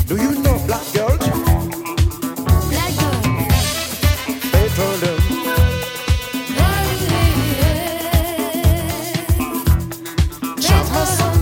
Do you know Black Girl? Black girl. Beethoven. Schaffhaus.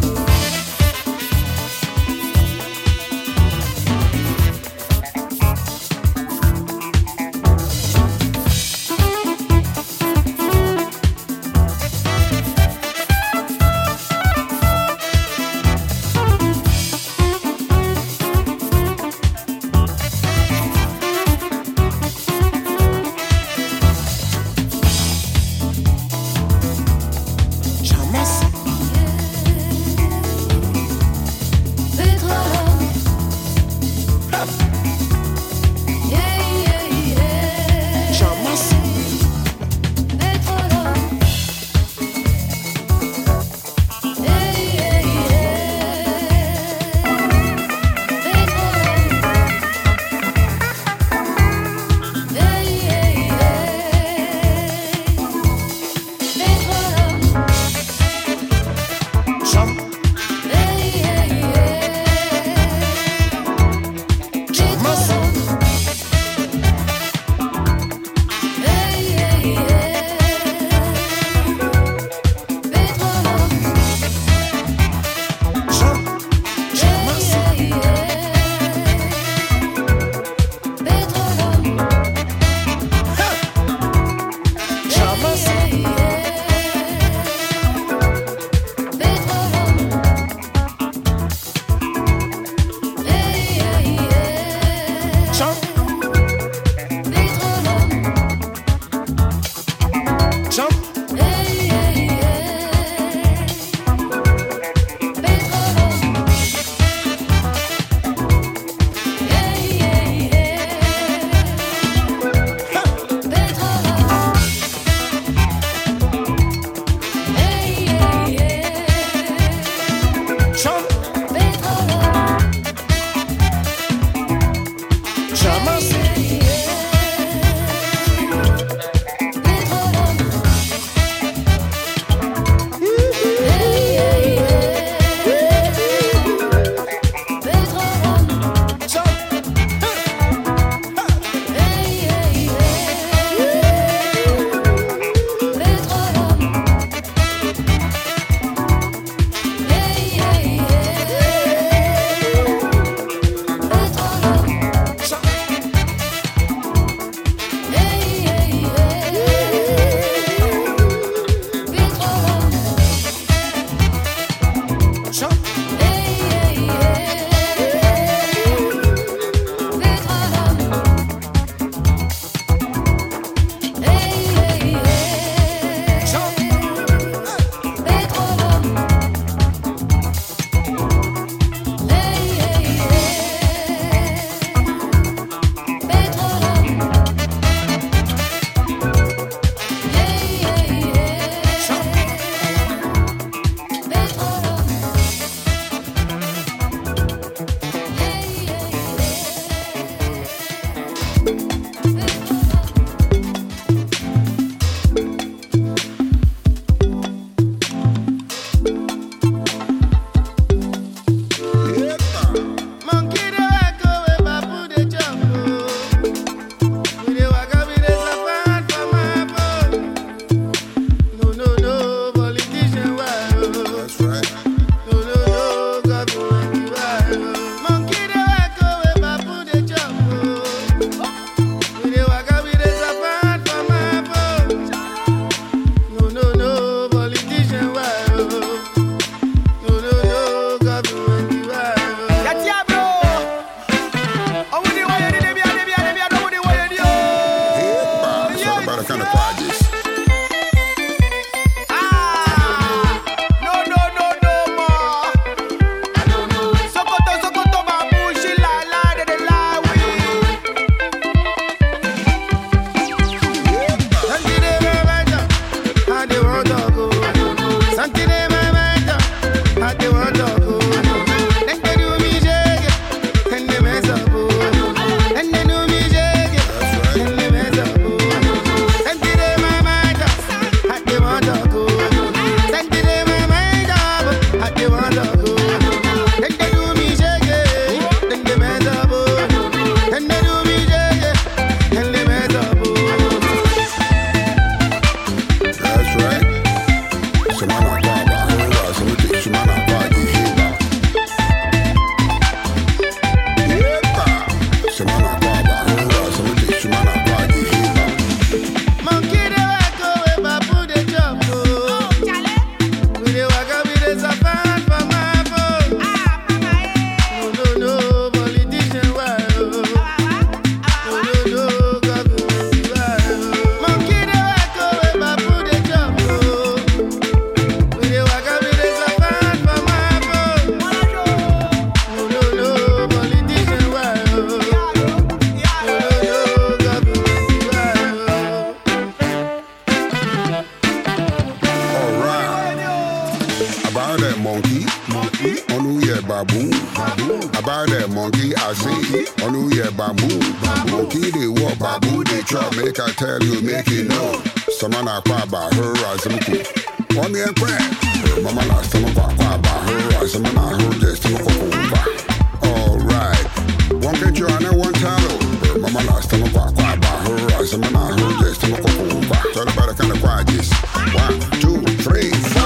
About that monkey I see, on who yeah bamboo. Monkey they walk, babu they chop, make I tell you, make you know. Someone I cry about her as a cool. One me and crack. Mama last time I cry about her as a man I heard this to alright. One get you on that one time. Mama last time I cry about her as a man I heard this to tell about the kind of cry this. 1, 2, 3, 4.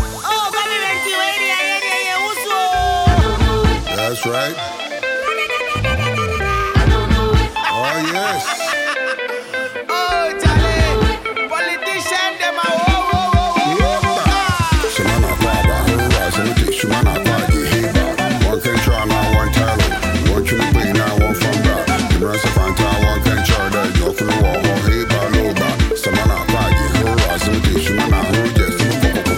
That's right. Oh, yes. Oh, Charlie. Politician, them are Someone I cry about her rise and the someone I cry the hate. One can try now, one talent. One you bring now, one from that. The rest of one time, one can try that. You're from the wall, one hate by low back. Someone I cry the her rise and the someone I heard just to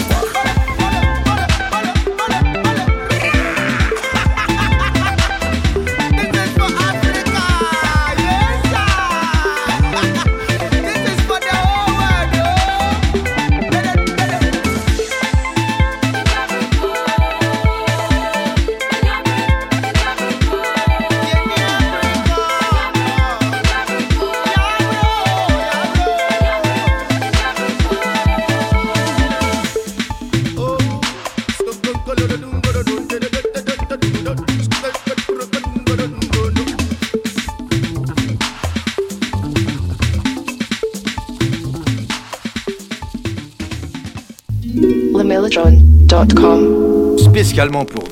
LeMellotron.com. Spécialement pour vous.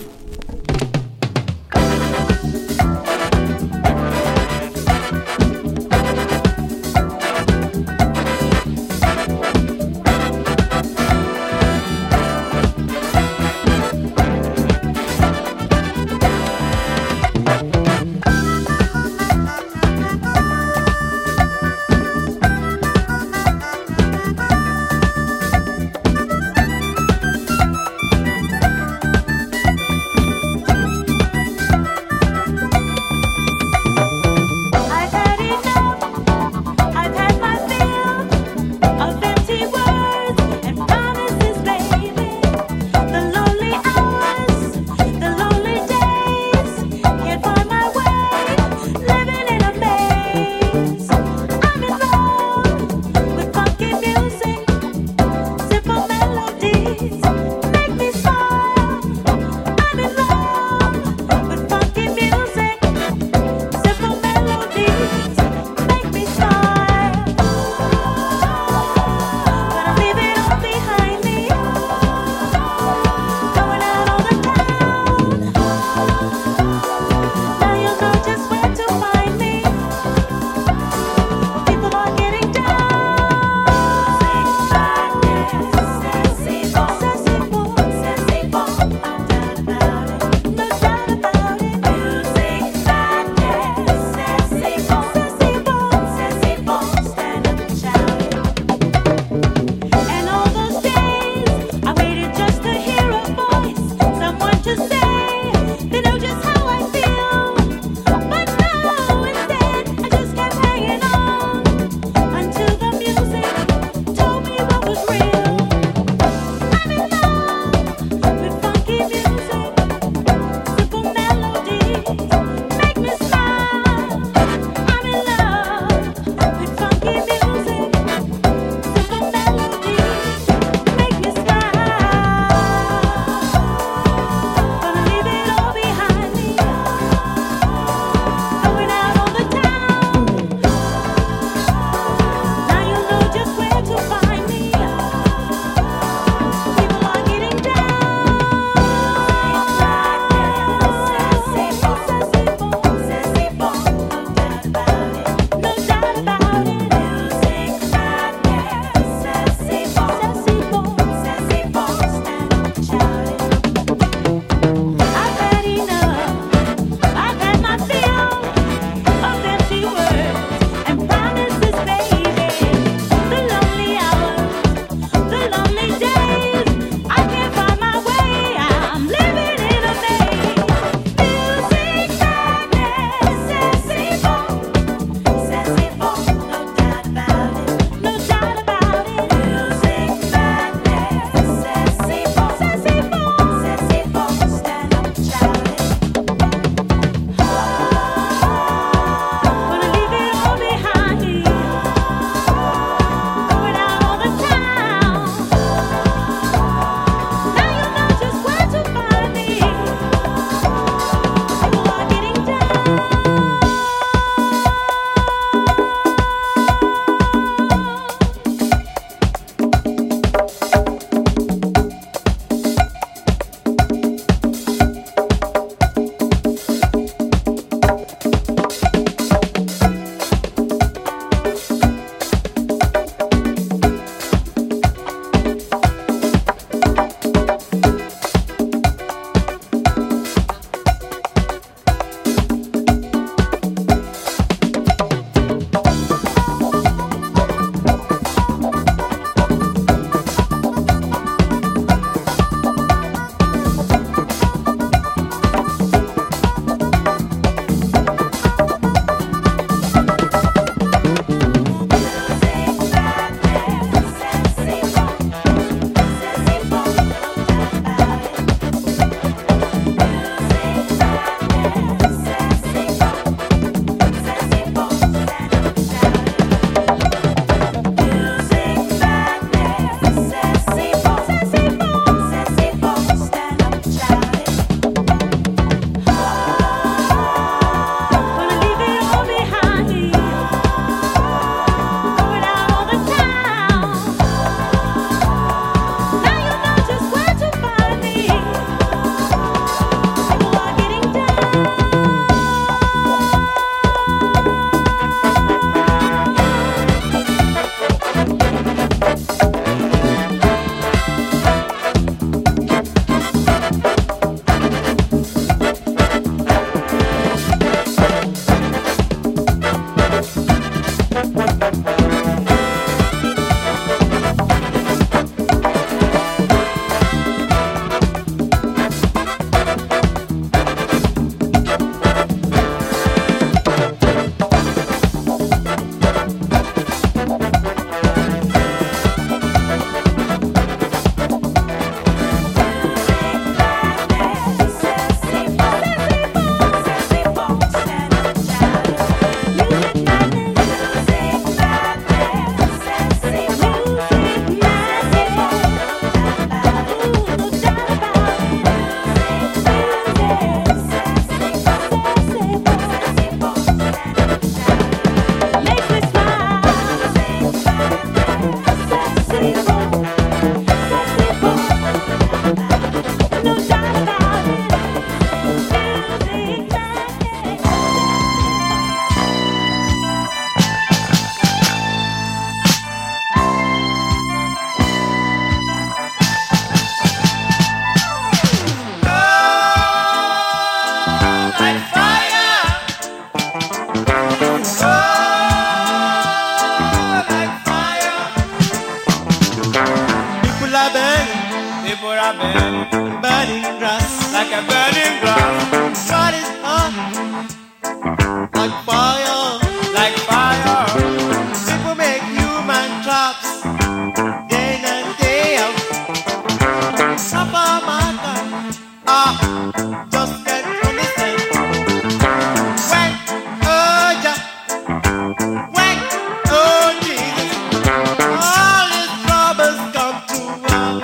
like a burning grass. What is hot? Like fire, like fire. People make human traps day in and day out. Papa Mata, just can't understand. When, oh Jah, when, oh Jesus, all his troubles come to us.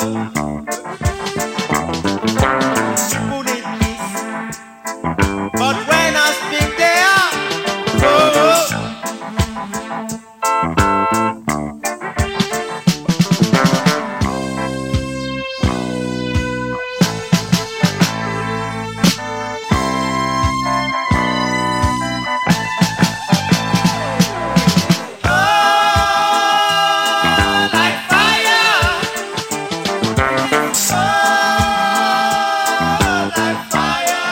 People need peace, but when I speak they are, oh, oh. Like fire, like fire.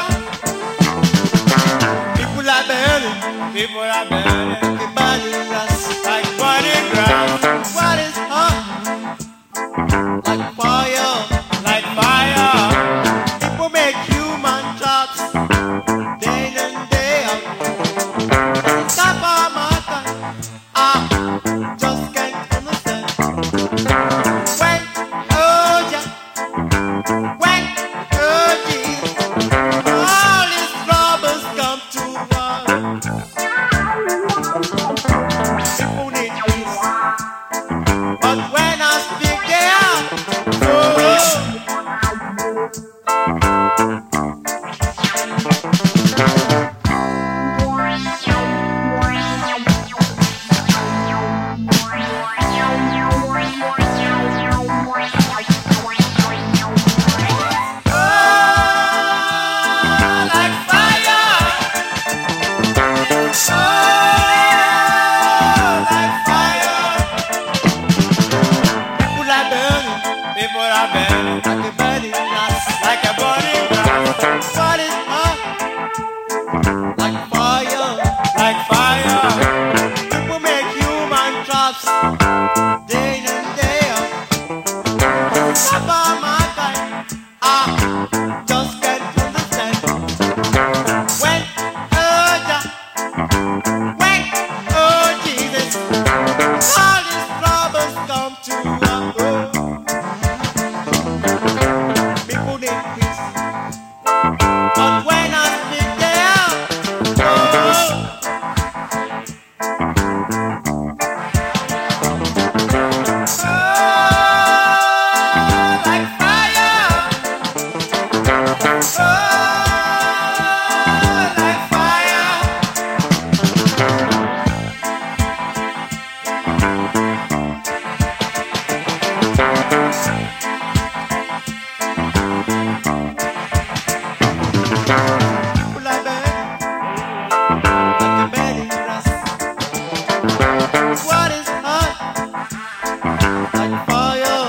People are burning, everybody lost like burning ground. What is hot? Like fire, like fire. People make human traps day in and day out. Stop our matter, just can't understand. When, oh Jah, when, oh Jesus, all his troubles come to us. People need peace, but when I speak they are, oh, oh. Like fire, like fire. People are burning, like a burning grass, like a burning grass. What is hot? Like fire, like fire. People make human traps day in and day out. Papa Mata, just can't understand. When, oh Jah, when, oh Jesus, all his troubles come to us. People need peace, but when I speak they are, oh, like fire, like fire. People are burning, like a burning grass. What is hot? Like fire.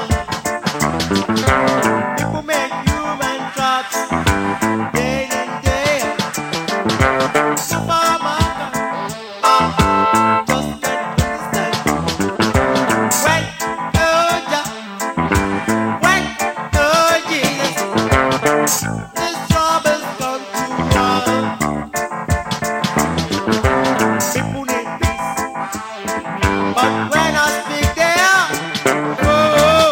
People make human traps day in and day out. Papa Mata, just can't understand. When, oh Jah, when, oh Jesus, his troubles come to us. People need peace, but when I speak they are, oh, oh.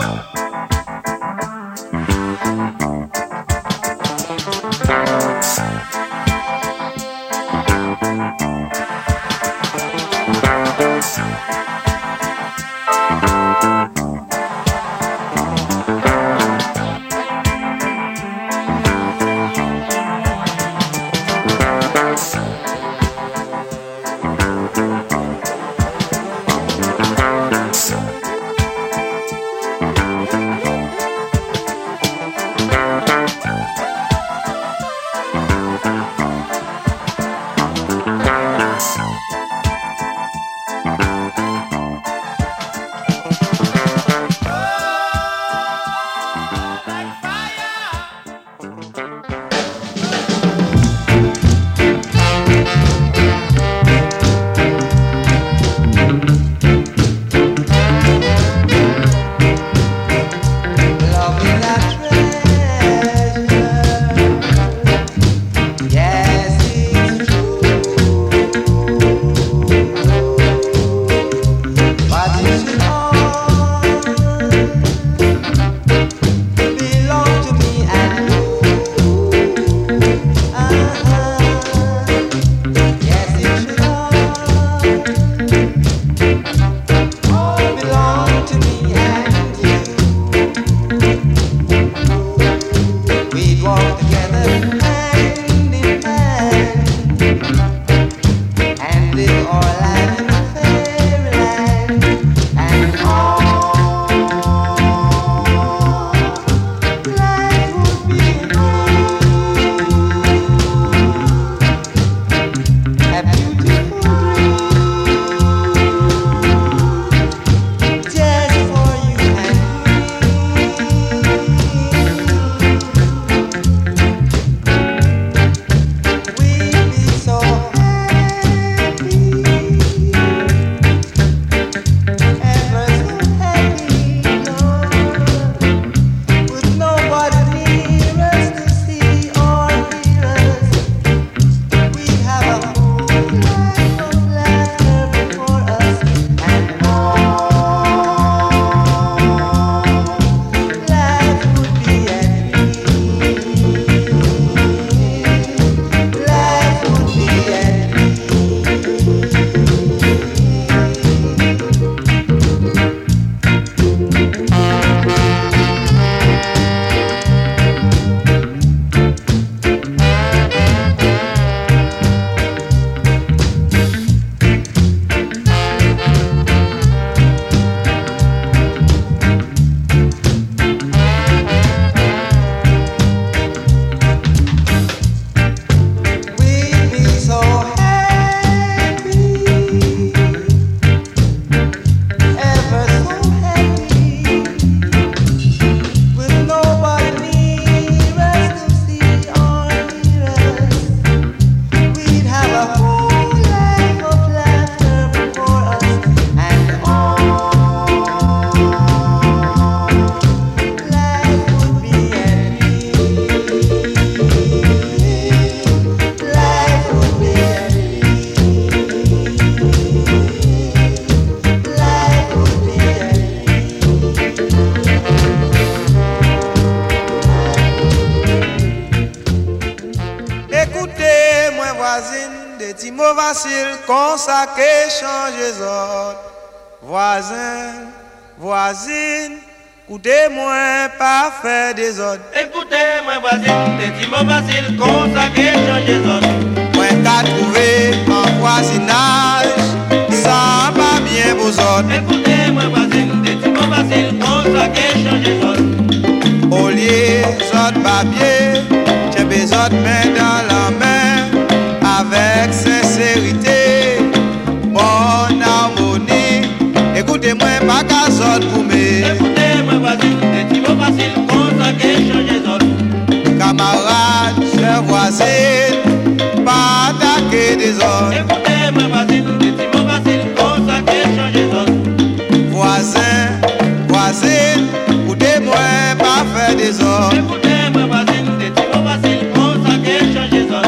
voisine, des petits mots faciles, qu'on ça qu'est changer zone. Voisin, voisine, écoutez-moi, pas faire des ordres. Écoutez-moi, voisine, des petits mots faciles, qu'on ça qu'est changer zone. Moi, qu'à trouver en voisinage, ça va bien vos ordres. Écoutez-moi, voisine, des petits mots faciles, qu'on ça qu'est changer zone. Au lieu autres papiers, j'ai besoin de main dans la main, avec sincérité, bonne harmonie. Écoutez-moi, pas qu'à zone pour me. Écoutez-moi, voisine, des petits mots faciles, qu'on ça qu'est changer zone. Camarades, chers voisines, pas attaquer des autres. Écoutez-moi, voisine, des petits mots faciles, qu'on ça qu'est changer zone. Voisin, voisine, écoutez-moi, pas faire des autres. Écoutez-moi, voisine, des petits mots faciles, qu'on ça qu'est changer zone.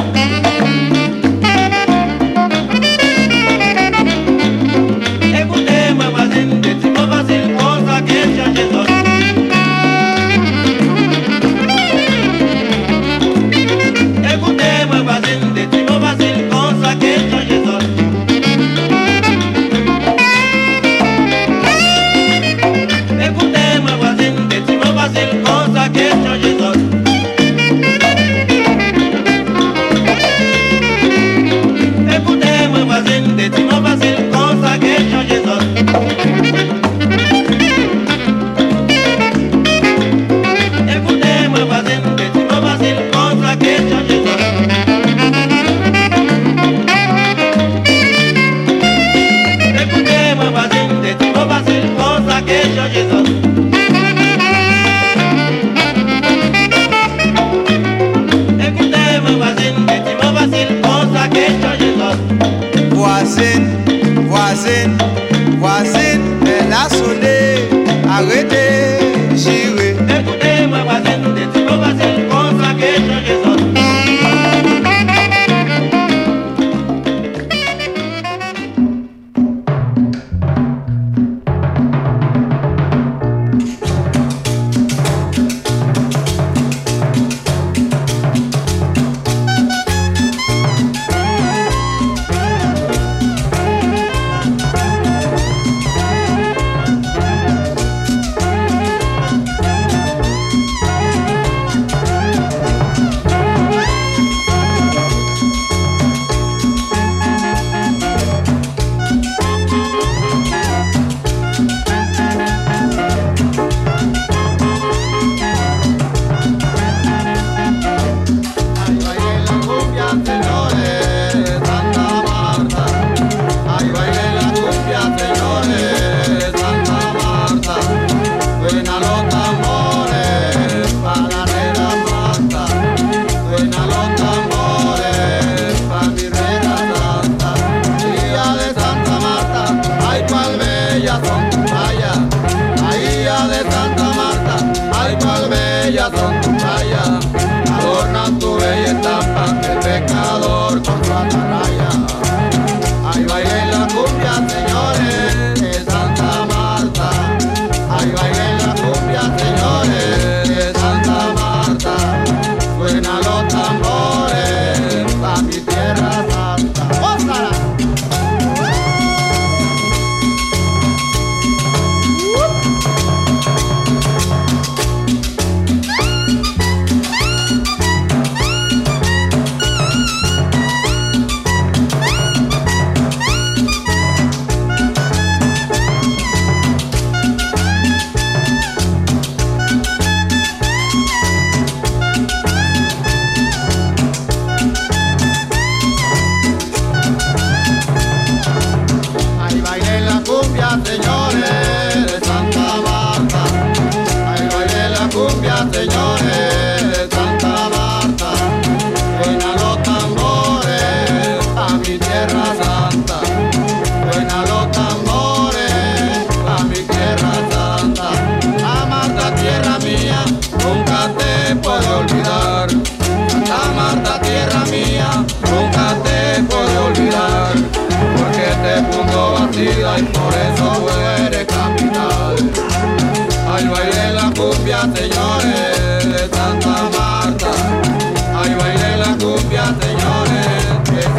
Écoutez-moi, voisine, des petits mots faciles, qu'on ça qu'est changer zone. Écoutez-moi, voisine, des petits mots faciles, qu'on ça qu'est changer zone. Écoutez-moi, voisine, des petits mots faciles, qu'on ça qu'est changer zone. Écoutez-moi, voisine, des petits mots faciles, qu'on ça qu'est changer zone. Écoutez-moi, voisine, des petits mots faciles, qu'on ça qu'est changer zone. Écoutez-moi, voisine, des petits mots faciles, qu'on ça qu'est changer zone. Écoutez-moi, voisine, des petits mots faciles, qu'on ça qu'est changer zone. Voisine, voisine, voisine, elle a sonné, arrêtez, j'irai. Écoutez-moi, voisine, des petits mots faciles, qu'on ça qu'est changer zone. Y por eso eres capital. Ay, bailé la cumbia, señores, de Santa Marta. Ay, bailé la cumbia, señores, de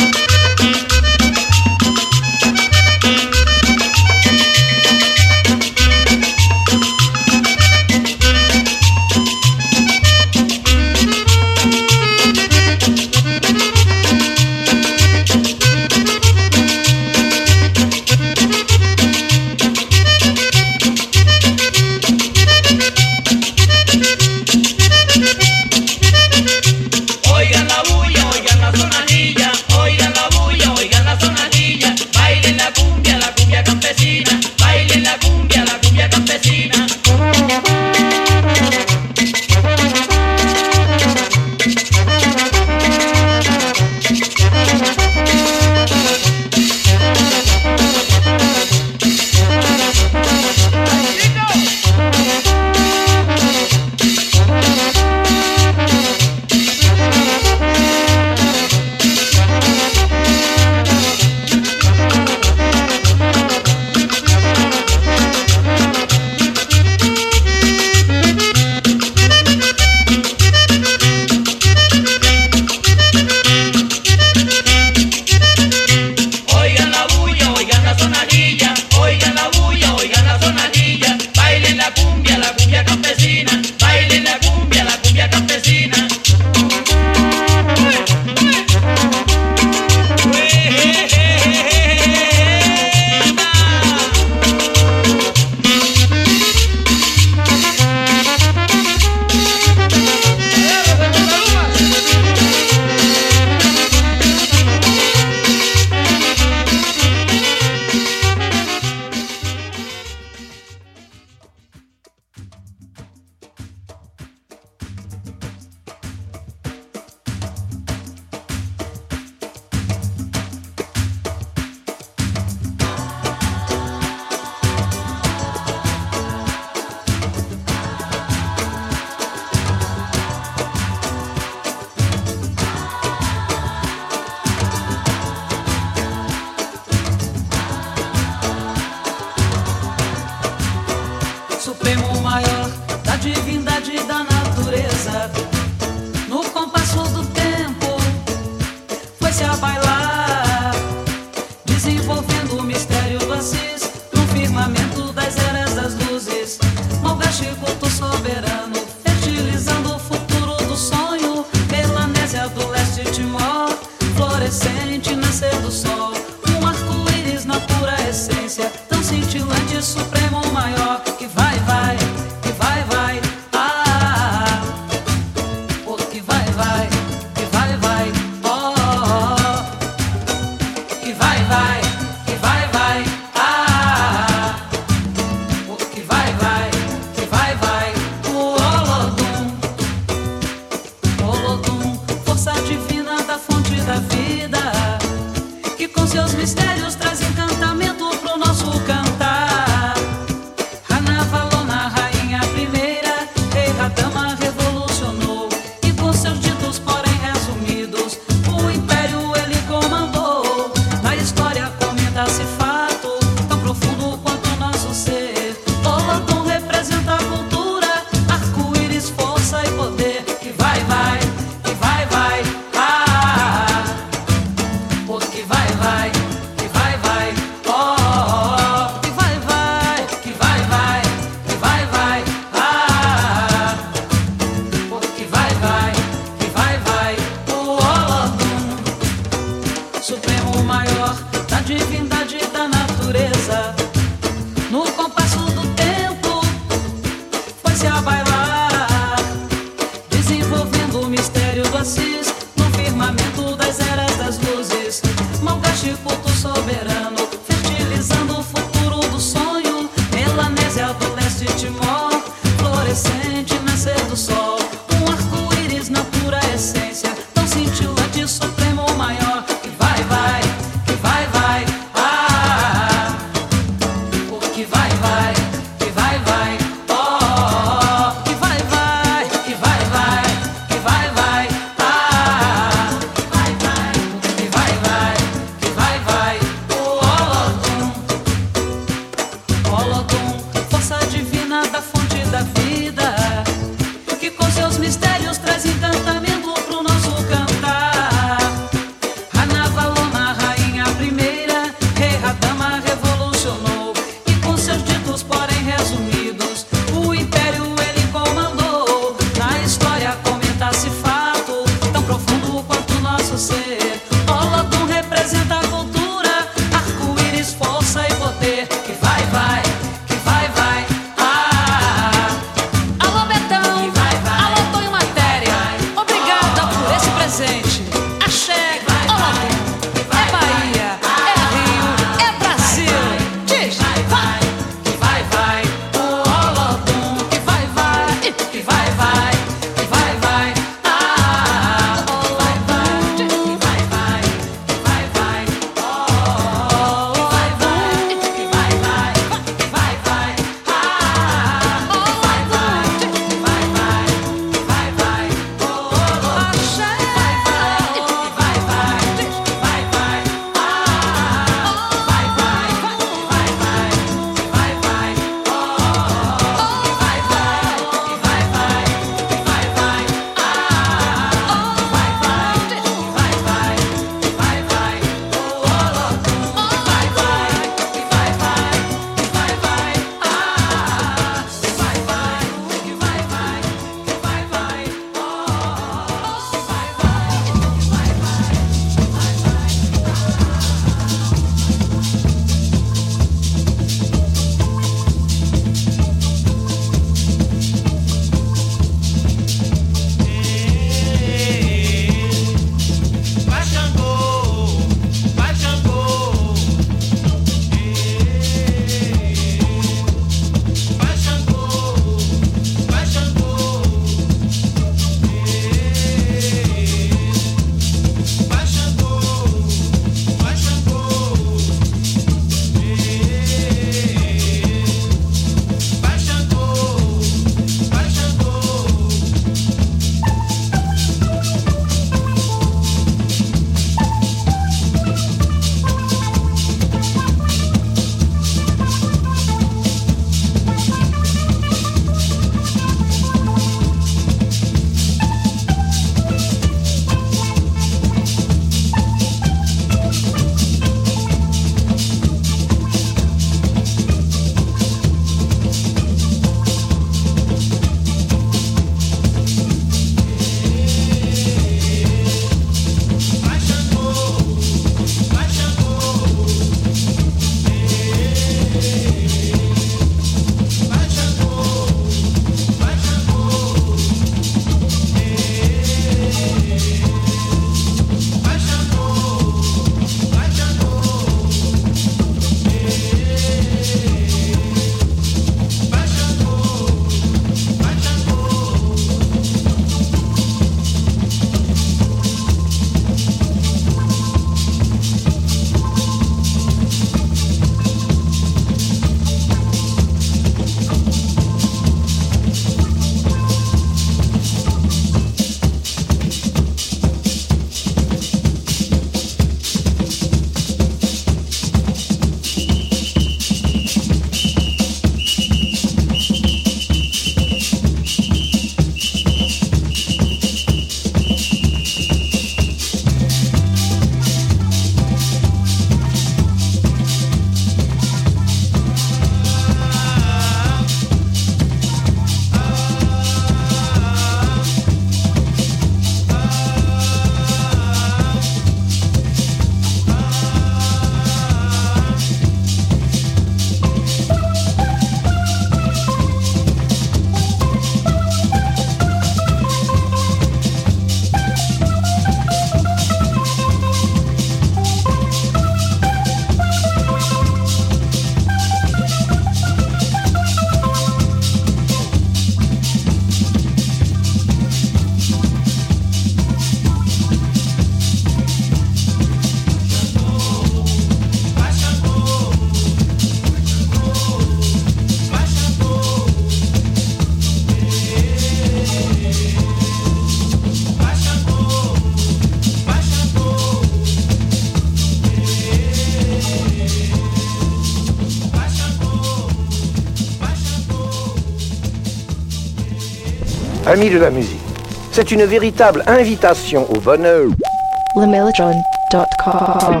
Amis de la musique, c'est une véritable invitation au bonheur. LeMellotron.com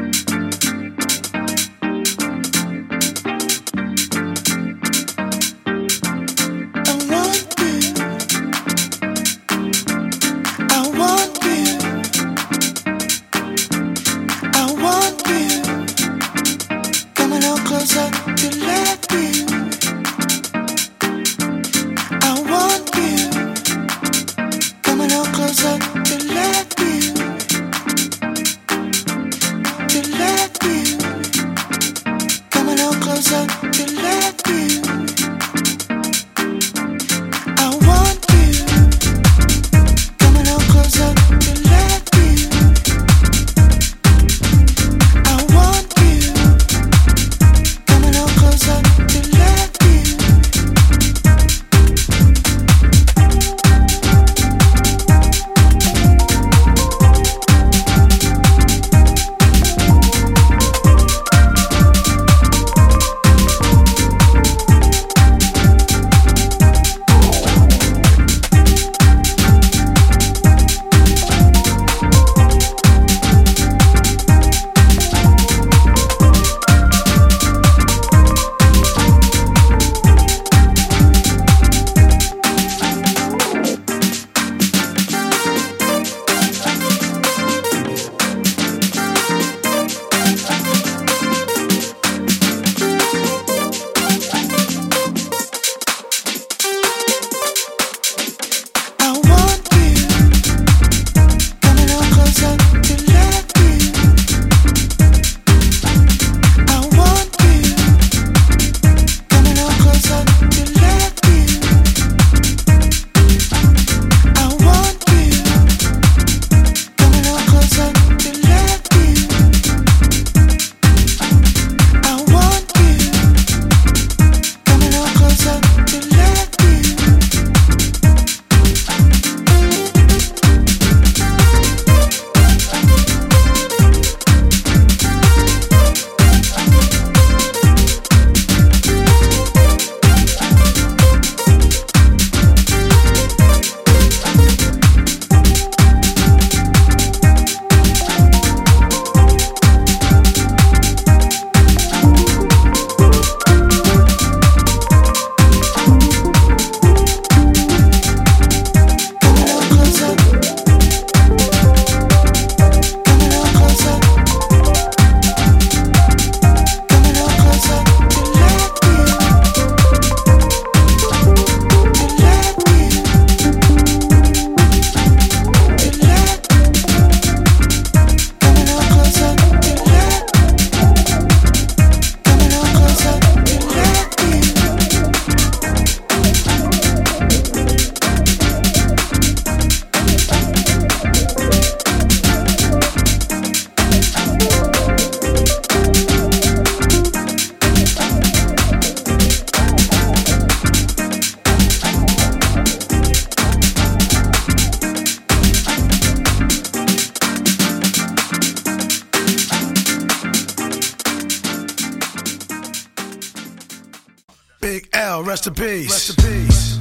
Big L, rest in peace. Rest in peace.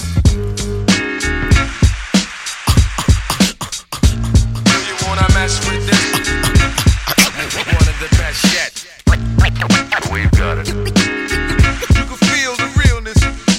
You wanna mess with this? One of the best yet. We've got it. You can feel the realness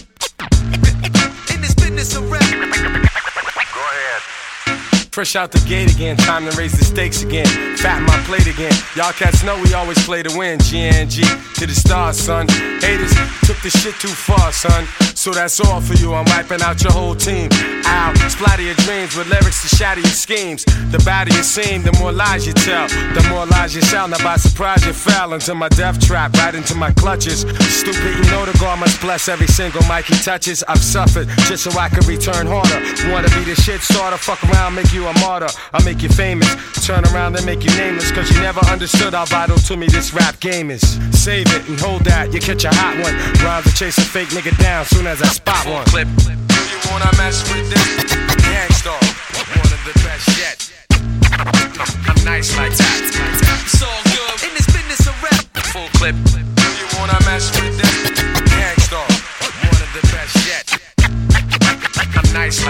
in this business of rap. Go ahead. Fresh out the gate again, time to raise the stakes again. Fatten my plate again. Y'all cats know we always play to win. GNG to the stars, son. Haters took the shit too far, son. So that's all for you. I'm wiping out your whole team. Ow, splatter your dreams with lyrics to shatter your schemes. The badder you seem, the more lies you tell. The more lies you sell. Now by surprise you fell into my death trap, right into my clutches. Stupid, you know the God must bless every single mic he touches. I've suffered just so I can return harder. Wanna be the shit starter? Fuck around, make you a martyr. I'll make you famous. Turn around and make you nameless. Cause you never understood how vital to me this rap game is. Save it and hold that, you catch a hot one. Rhymes to chase a fake nigga down soon as I spot one. Clip. You wanna mess with this? Gangstar, one of the best yet. I'm nice like that. It's all good in this business of rap. Full clip. You wanna mess with this? Gangstar, one of the best yet. I'm nice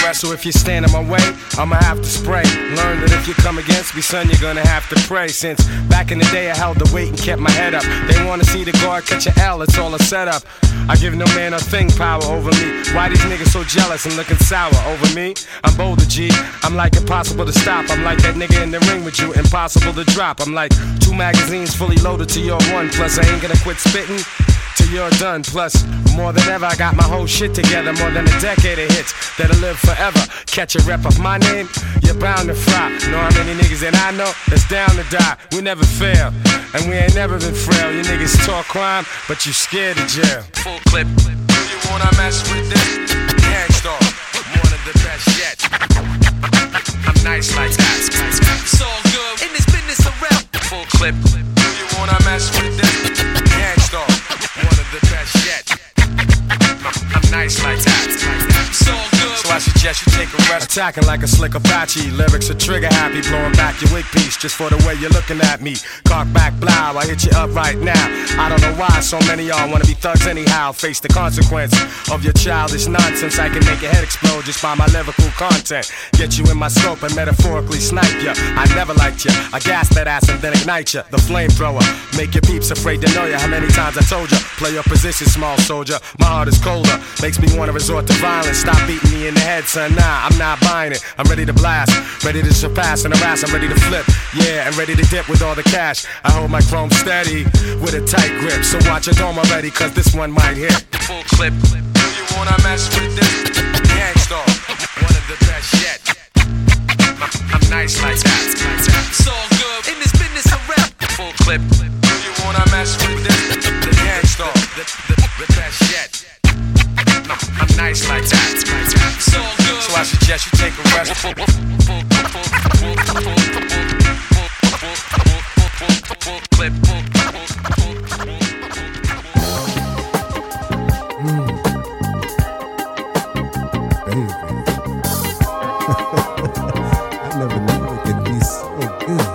rest. So if you stand in my way, I'ma have to spray. Learn that if you come against me, son, you're gonna have to pray. Since back in the day, I held the weight and kept my head up. They wanna see the guard catch an L, it's all a setup. I give no man a thing power over me. Why these niggas so jealous and looking sour over me? I'm bolder, G. I'm like impossible to stop. I'm like that nigga in the ring with you, impossible to drop. I'm like 2 magazines fully loaded to your 1. Plus, I ain't gonna quit spitting till you're done. Plus, more than ever, I got my whole shit together. More than a decade of hits that'll live forever. Catch a rep of my name, you're bound to fry. Know how many niggas that I know that's down to die. We never fail, and we ain't never been frail. You niggas talk crime, but you scared of jail. Full clip. Do you wanna mess with this? Gangstar, one of the best yet. I'm nice like that. It's all good in this business of rap. Full clip. Do you wanna mess with this? Gangstar, one of the best yet. I'm nice like that. It's all good. So I suggest you take a rest. Attacking like a slick Apache. Lyrics are trigger happy. Blowing back your wig piece just for the way you're looking at me. Cock back, blow. I hit you up right now. I don't know why so many y'all wanna be thugs anyhow. Face the consequence of your childish nonsense. I can make your head explode just by my lyrical content. Get you in my scope and metaphorically snipe ya. I never liked ya. I gas that ass and then ignite ya. The flamethrower. Make your peeps afraid to know ya. How many times I told ya? Play your position, small soldier. My heart is colder. Makes me wanna resort to violence. Stop beating me in the head, son. Nah, I'm not buying it. I'm ready to blast. Ready to surpass and harass. I'm ready to flip. Yeah, and ready to dip with all the cash. I hold my chrome steady with a tight grip. So watch your dome already, cause this one might hit. Full clip. Do you wanna mess with this? Gangstar, one of the best yet. I'm nice like that. It's all good in this business of rap. Full clip. Do you wanna mess with this? The Gangstar, the best yet. I'm nice like that. It's all good. So I suggest you take a rest. Full clip. Baby. I never knew it could be so good.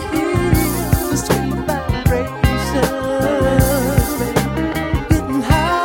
Getting high.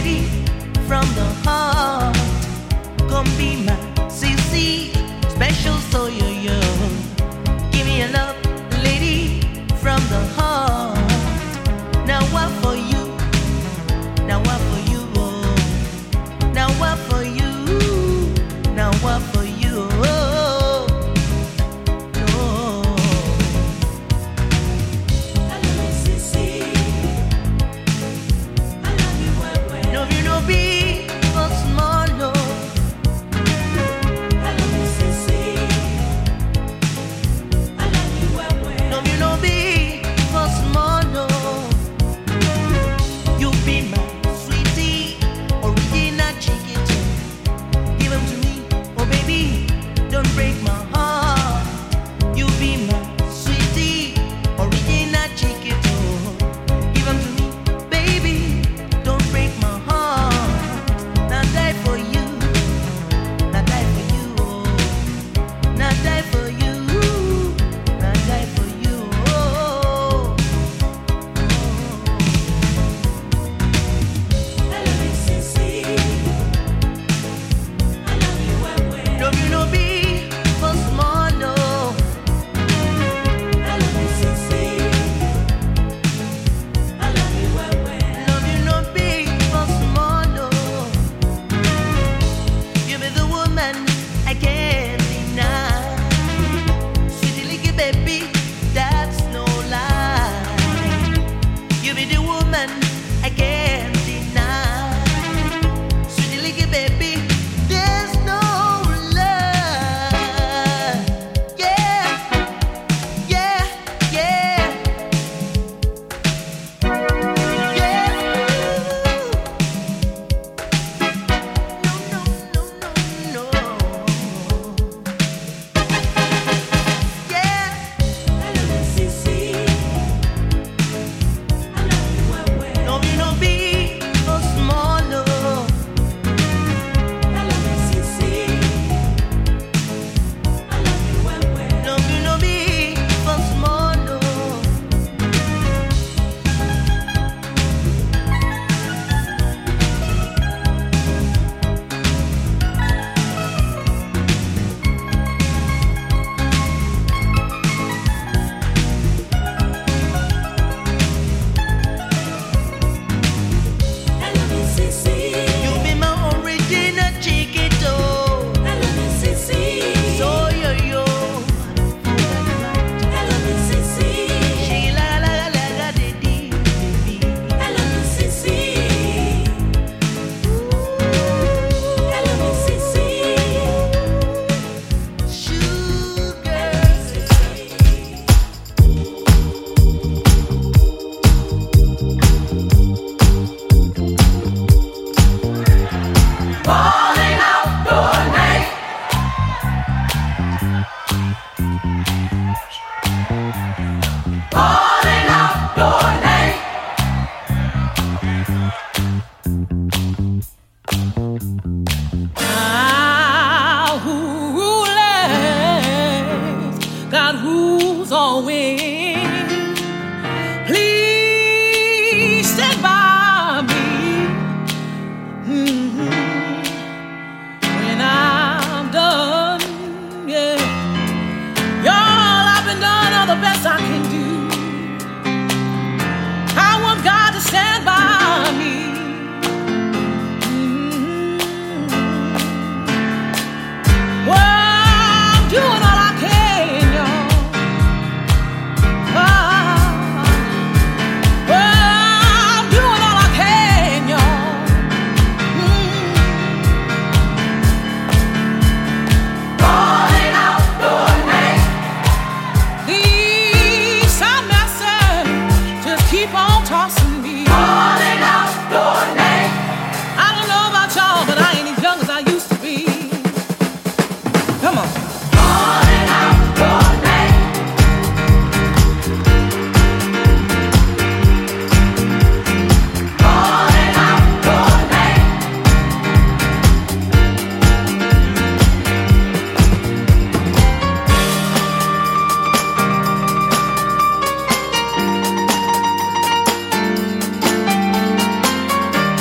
lady from the heart. Come be my CC, special so yo. Give me a love, lady from the heart. Now I